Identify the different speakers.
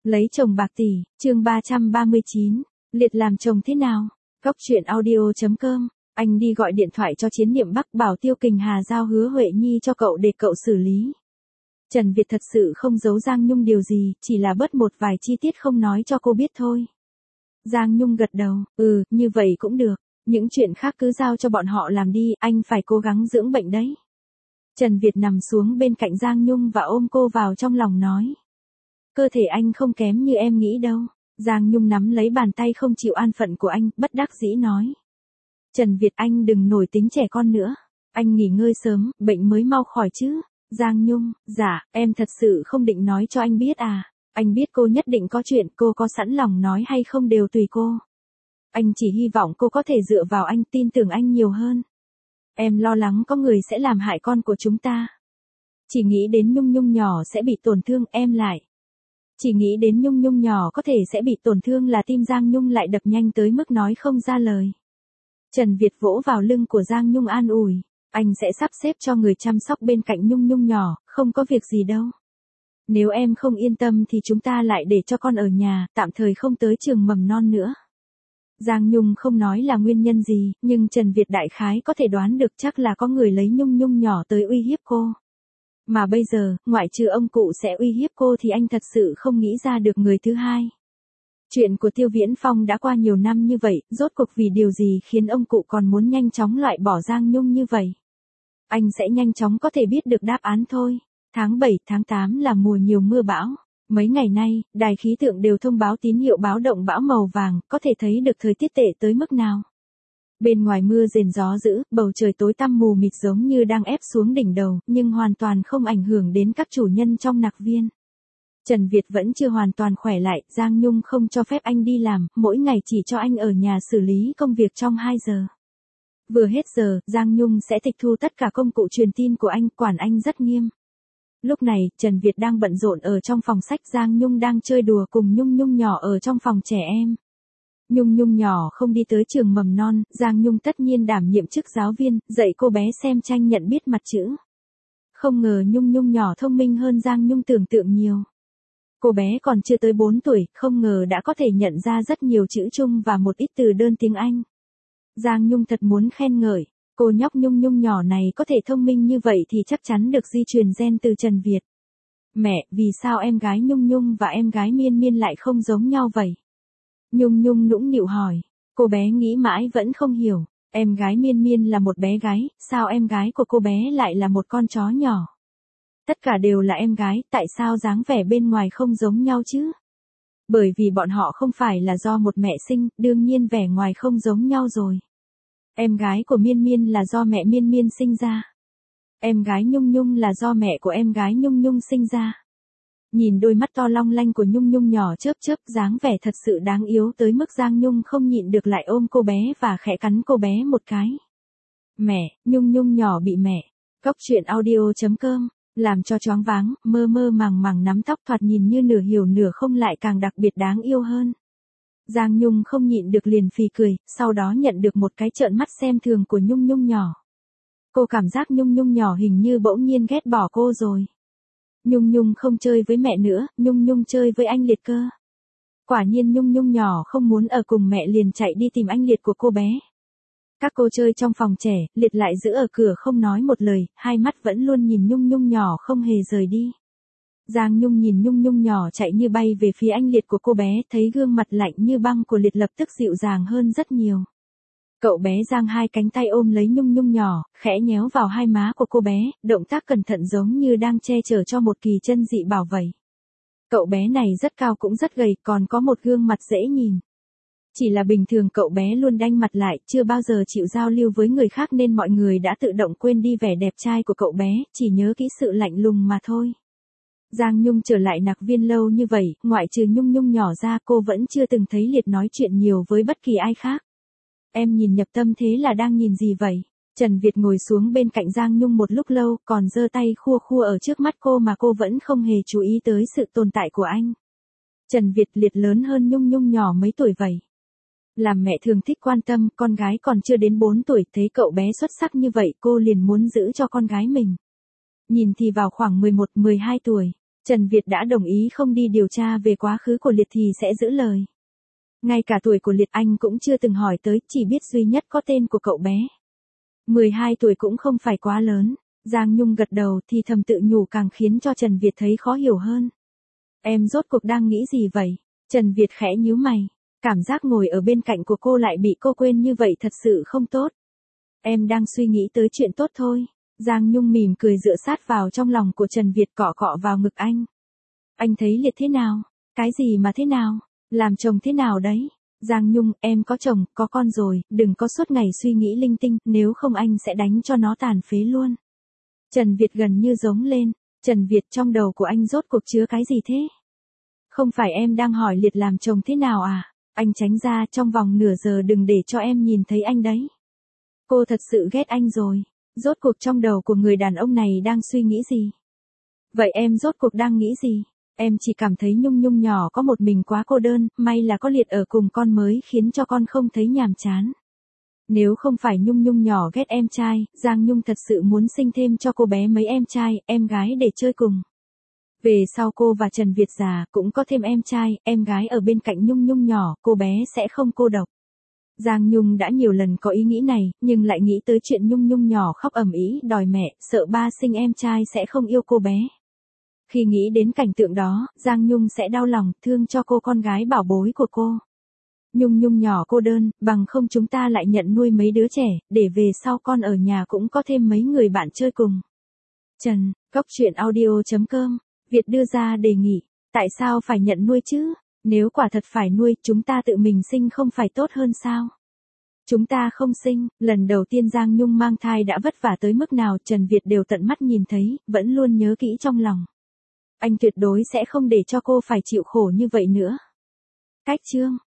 Speaker 1: Lấy chồng bạc tỷ, chương 339, liệt làm chồng thế nào? Góc truyện audio.com, anh đi gọi điện thoại cho Chiến Niệm Bắc bảo Tiêu Kình Hà giao Hứa Huệ Nhi cho cậu để cậu xử lý. Trần Việt thật sự không giấu Giang Nhung điều gì, chỉ là bớt một vài chi tiết không nói cho cô biết thôi. Giang Nhung gật đầu, như vậy cũng được, những chuyện khác cứ giao cho bọn họ làm đi, anh phải cố gắng dưỡng bệnh đấy. Trần Việt nằm xuống bên cạnh Giang Nhung và ôm cô vào trong lòng nói. Cơ thể anh không kém như em nghĩ đâu. Giang Nhung nắm lấy bàn tay không chịu an phận của anh, bất đắc dĩ nói. Trần Việt, anh đừng nổi tính trẻ con nữa. Anh nghỉ ngơi sớm, bệnh mới mau khỏi chứ. Giang Nhung, dạ, em thật sự không định nói cho anh biết à. Anh biết cô nhất định có chuyện, cô có sẵn lòng nói hay không đều tùy cô. Anh chỉ hy vọng cô có thể dựa vào anh, tin tưởng anh nhiều hơn. Em lo lắng có người sẽ làm hại con của chúng ta. Chỉ nghĩ đến Nhung Nhung nhỏ sẽ bị tổn thương, em lại. Chỉ nghĩ đến Nhung Nhung nhỏ có thể sẽ bị tổn thương là tim Giang Nhung lại đập nhanh tới mức nói không ra lời. Trần Việt vỗ vào lưng của Giang Nhung an ủi. Anh sẽ sắp xếp cho người chăm sóc bên cạnh Nhung Nhung nhỏ, không có việc gì đâu. Nếu em không yên tâm thì chúng ta lại để cho con ở nhà, tạm thời không tới trường mầm non nữa. Giang Nhung không nói là nguyên nhân gì, nhưng Trần Việt đại khái có thể đoán được chắc là có người lấy Nhung Nhung nhỏ tới uy hiếp cô. Mà bây giờ, ngoại trừ ông cụ sẽ uy hiếp cô thì anh thật sự không nghĩ ra được người thứ hai. Chuyện của Tiêu Viễn Phong đã qua nhiều năm như vậy, rốt cuộc vì điều gì khiến ông cụ còn muốn nhanh chóng loại bỏ Giang Nhung như vậy? Anh sẽ nhanh chóng có thể biết được đáp án thôi. Tháng 7, tháng 8 là mùa nhiều mưa bão. Mấy ngày nay, đài khí tượng đều thông báo tín hiệu báo động bão màu vàng, có thể thấy được thời tiết tệ tới mức nào. Bên ngoài mưa rền gió dữ, bầu trời tối tăm mù mịt giống như đang ép xuống đỉnh đầu, nhưng hoàn toàn không ảnh hưởng đến các chủ nhân trong nặc viên. Trần Việt vẫn chưa hoàn toàn khỏe lại, Giang Nhung không cho phép anh đi làm, mỗi ngày chỉ cho anh ở nhà xử lý công việc trong 2 giờ. Vừa hết giờ, Giang Nhung sẽ tịch thu tất cả công cụ truyền tin của anh, quản anh rất nghiêm. Lúc này, Trần Việt đang bận rộn ở trong phòng sách, Giang Nhung đang chơi đùa cùng Nhung Nhung nhỏ ở trong phòng trẻ em. Nhung Nhung nhỏ không đi tới trường mầm non, Giang Nhung tất nhiên đảm nhiệm chức giáo viên, dạy cô bé xem tranh nhận biết mặt chữ. Không ngờ Nhung Nhung nhỏ thông minh hơn Giang Nhung tưởng tượng nhiều. Cô bé còn chưa tới 4 tuổi, không ngờ đã có thể nhận ra rất nhiều chữ Trung và một ít từ đơn tiếng Anh. Giang Nhung thật muốn khen ngợi, cô nhóc Nhung Nhung nhỏ này có thể thông minh như vậy thì chắc chắn được di truyền gen từ Trần Việt. Mẹ, vì sao em gái Nhung Nhung và em gái Miên Miên lại không giống nhau vậy? Nhung Nhung nũng nịu hỏi, cô bé nghĩ mãi vẫn không hiểu, em gái Miên Miên là một bé gái, sao em gái của cô bé lại là một con chó nhỏ? Tất cả đều là em gái, tại sao dáng vẻ bên ngoài không giống nhau chứ? Bởi vì bọn họ không phải là do một mẹ sinh, đương nhiên vẻ ngoài không giống nhau rồi. Em gái của Miên Miên là do mẹ Miên Miên sinh ra. Em gái Nhung Nhung là do mẹ của em gái Nhung Nhung sinh ra. Nhìn đôi mắt to long lanh của Nhung Nhung nhỏ chớp chớp, dáng vẻ thật sự đáng yếu tới mức Giang Nhung không nhịn được lại ôm cô bé và khẽ cắn cô bé một cái. Mẹ, Nhung Nhung nhỏ bị mẹ. Góc truyện audio.com, làm cho choáng váng, mơ mơ màng màng nắm tóc thoạt nhìn như nửa hiểu nửa không lại càng đặc biệt đáng yêu hơn. Giang Nhung không nhịn được liền phì cười, sau đó nhận được một cái trợn mắt xem thường của Nhung Nhung nhỏ. Cô cảm giác Nhung Nhung nhỏ hình như bỗng nhiên ghét bỏ cô rồi. Nhung Nhung không chơi với mẹ nữa, Nhung Nhung chơi với anh Liệt cơ. Quả nhiên Nhung Nhung nhỏ không muốn ở cùng mẹ liền chạy đi tìm anh Liệt của cô bé. Các cô chơi trong phòng trẻ, Liệt lại giữ ở cửa không nói một lời, hai mắt vẫn luôn nhìn Nhung Nhung nhỏ không hề rời đi. Giang Nhung nhìn Nhung Nhung nhỏ chạy như bay về phía anh Liệt của cô bé, thấy gương mặt lạnh như băng của Liệt lập tức dịu dàng hơn rất nhiều. Cậu bé giang hai cánh tay ôm lấy Nhung Nhung nhỏ, khẽ nhéo vào hai má của cô bé, động tác cẩn thận giống như đang che chở cho một kỳ chân dị bảo vậy. Cậu bé này rất cao cũng rất gầy, còn có một gương mặt dễ nhìn. Chỉ là bình thường cậu bé luôn đanh mặt lại, chưa bao giờ chịu giao lưu với người khác nên mọi người đã tự động quên đi vẻ đẹp trai của cậu bé, chỉ nhớ kỹ sự lạnh lùng mà thôi. Giang Nhung trở lại nặc viên lâu như vậy, ngoại trừ Nhung Nhung nhỏ ra cô vẫn chưa từng thấy Liệt nói chuyện nhiều với bất kỳ ai khác. Em nhìn nhập tâm thế là đang nhìn gì vậy? Trần Việt ngồi xuống bên cạnh Giang Nhung một lúc lâu, còn giơ tay khua khua ở trước mắt cô mà cô vẫn không hề chú ý tới sự tồn tại của anh. Trần Việt, Liệt lớn hơn Nhung Nhung nhỏ mấy tuổi vậy? Làm mẹ thường thích quan tâm, con gái còn chưa đến 4 tuổi, thấy cậu bé xuất sắc như vậy cô liền muốn giữ cho con gái mình. Nhìn thì vào khoảng 11, 12 tuổi. Trần Việt đã đồng ý không đi điều tra về quá khứ của Liệt thì sẽ giữ lời. Ngay cả tuổi của Liệt anh cũng chưa từng hỏi tới, chỉ biết duy nhất có tên của cậu bé. 12 tuổi cũng không phải quá lớn. Giang Nhung gật đầu thì thầm tự nhủ càng khiến cho Trần Việt thấy khó hiểu hơn. Em rốt cuộc đang nghĩ gì vậy? Trần Việt khẽ nhíu mày. Cảm giác ngồi ở bên cạnh của cô lại bị cô quên như vậy thật sự không tốt. Em đang suy nghĩ tới chuyện tốt thôi. Giang Nhung mỉm cười dựa sát vào trong lòng của Trần Việt cọ cọ vào ngực anh. Anh thấy Liệt thế nào? Cái gì mà thế nào? Làm chồng thế nào đấy? Giang Nhung, em có chồng, có con rồi, đừng có suốt ngày suy nghĩ linh tinh, nếu không anh sẽ đánh cho nó tàn phế luôn. Trần Việt gần như giống lên. Trần Việt, trong đầu của anh rốt cuộc chứa cái gì thế? Không phải em đang hỏi Liệt làm chồng thế nào à? Anh tránh ra, trong vòng nửa giờ đừng để cho em nhìn thấy anh đấy. Cô thật sự ghét anh rồi. Rốt cuộc trong đầu của người đàn ông này đang suy nghĩ gì? Vậy em rốt cuộc đang nghĩ gì? Em chỉ cảm thấy Nhung Nhung nhỏ có một mình quá cô đơn, may là có Liệt ở cùng con mới khiến cho con không thấy nhàm chán. Nếu không phải Nhung Nhung nhỏ ghét em trai, Giang Nhung thật sự muốn sinh thêm cho cô bé mấy em trai, em gái để chơi cùng. Về sau cô và Trần Việt già cũng có thêm em trai, em gái ở bên cạnh Nhung Nhung nhỏ, cô bé sẽ không cô độc. Giang Nhung đã nhiều lần có ý nghĩ này, nhưng lại nghĩ tới chuyện Nhung Nhung nhỏ khóc ầm ĩ đòi mẹ, sợ ba sinh em trai sẽ không yêu cô bé. Khi nghĩ đến cảnh tượng đó, Giang Nhung sẽ đau lòng, thương cho cô con gái bảo bối của cô. Nhung Nhung nhỏ cô đơn, bằng không chúng ta lại nhận nuôi mấy đứa trẻ, để về sau con ở nhà cũng có thêm mấy người bạn chơi cùng. Trần, goctruyện.audio.com, Việt đưa ra đề nghị, tại sao phải nhận nuôi chứ? Nếu quả thật phải nuôi, chúng ta tự mình sinh không phải tốt hơn sao? Chúng ta không sinh, lần đầu tiên Giang Nhung mang thai đã vất vả tới mức nào Trần Việt đều tận mắt nhìn thấy, vẫn luôn nhớ kỹ trong lòng. Anh tuyệt đối sẽ không để cho cô phải chịu khổ như vậy nữa. Cách chương